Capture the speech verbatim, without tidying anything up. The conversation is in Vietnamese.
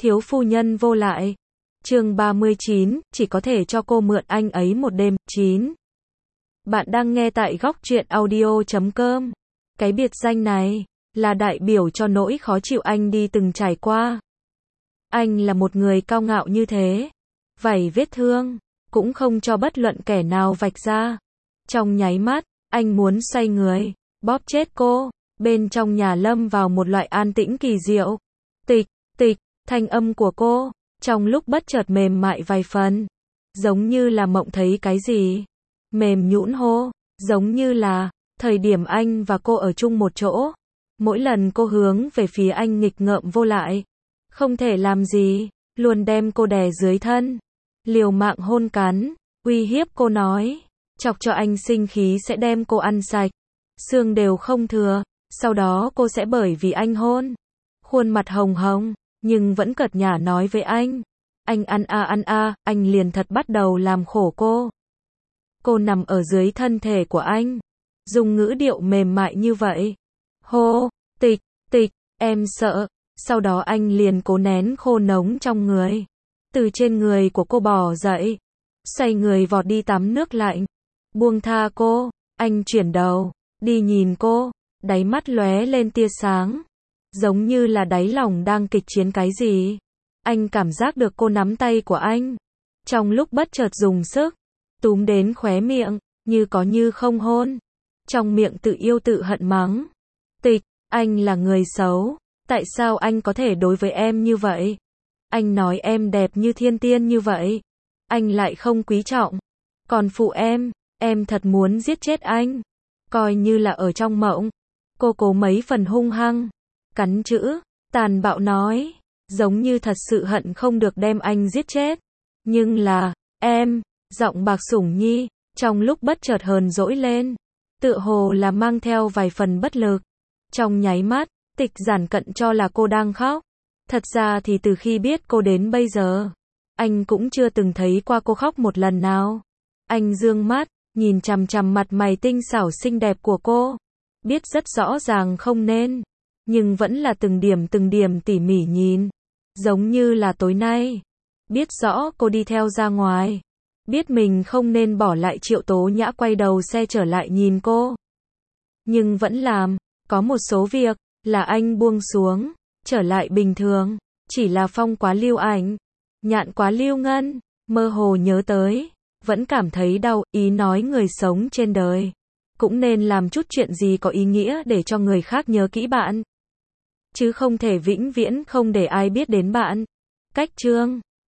Thiếu phu nhân vô lại. Chương ba mươi chín, chỉ có thể cho cô mượn anh ấy một đêm. chín. Bạn đang nghe tại góc truyện audio chấm com. Cái biệt danh này là đại biểu cho nỗi khó chịu anh đi từng trải qua. Anh là một người cao ngạo như thế, vảy vết thương cũng không cho bất luận kẻ nào vạch ra. Trong nháy mắt, anh muốn xoay người, bóp chết cô. Bên trong nhà lâm vào một loại an tĩnh kỳ diệu. Tịch, tịch, thanh âm của cô, trong lúc bất chợt mềm mại vài phần. Giống như là mộng thấy cái gì. Mềm nhũn hô, giống như là, thời điểm anh và cô ở chung một chỗ. Mỗi lần cô hướng về phía anh nghịch ngợm vô lại. Không thể làm gì, luôn đem cô đè dưới thân. Liều mạng hôn cắn, uy hiếp cô nói. Chọc cho anh sinh khí sẽ đem cô ăn sạch. Xương đều không thừa. Sau đó cô sẽ bởi vì anh hôn. Khuôn mặt hồng hồng, nhưng vẫn cợt nhả nói với anh. Anh ăn a ăn a, anh liền thật bắt đầu làm khổ cô. Cô nằm ở dưới thân thể của anh. Dùng ngữ điệu mềm mại như vậy. Hô, tịch, tịch, em sợ. Sau đó anh liền cố nén khô nóng trong người. Từ trên người của cô bò dậy. Xoay người vọt đi tắm nước lạnh. Buông tha cô, anh chuyển đầu, đi nhìn cô. Đáy mắt lóe lên tia sáng. Giống như là đáy lòng đang kịch chiến cái gì. Anh cảm giác được cô nắm tay của anh. Trong lúc bất chợt dùng sức, túm đến khóe miệng, như có như không hôn. Trong miệng tự yêu tự hận mắng. Tịch, anh là người xấu. Tại sao anh có thể đối với em như vậy? Anh nói em đẹp như thiên tiên như vậy. Anh lại không quý trọng. Còn phụ em, em thật muốn giết chết anh. Coi như là ở trong mộng. Cô cố mấy phần hung hăng. Cắn chữ, tàn bạo nói. Giống như thật sự hận không được đem anh giết chết. Nhưng là, em, giọng bạc sủng nhi, trong lúc bất chợt hờn dỗi lên. Tựa hồ là mang theo vài phần bất lực. Trong nháy mắt, Tịch giản cận cho là cô đang khóc. Thật ra thì từ khi biết cô đến bây giờ, anh cũng chưa từng thấy qua cô khóc một lần nào. Anh dương mắt, nhìn chằm chằm mặt mày tinh xảo xinh đẹp của cô. Biết rất rõ ràng không nên, nhưng vẫn là từng điểm từng điểm tỉ mỉ nhìn. Giống như là tối nay, biết rõ cô đi theo ra ngoài. Biết mình không nên bỏ lại Triệu Tố Nhã quay đầu xe trở lại nhìn cô. Nhưng vẫn làm, có một số việc, là anh buông xuống, trở lại bình thường. Chỉ là Phong quá lưu ảnh, Nhạn quá lưu ngân, mơ hồ nhớ tới. Vẫn cảm thấy đau, ý nói người sống trên đời. Cũng nên làm chút chuyện gì có ý nghĩa để cho người khác nhớ kỹ bạn. Chứ không thể vĩnh viễn không để ai biết đến bạn. Cách chương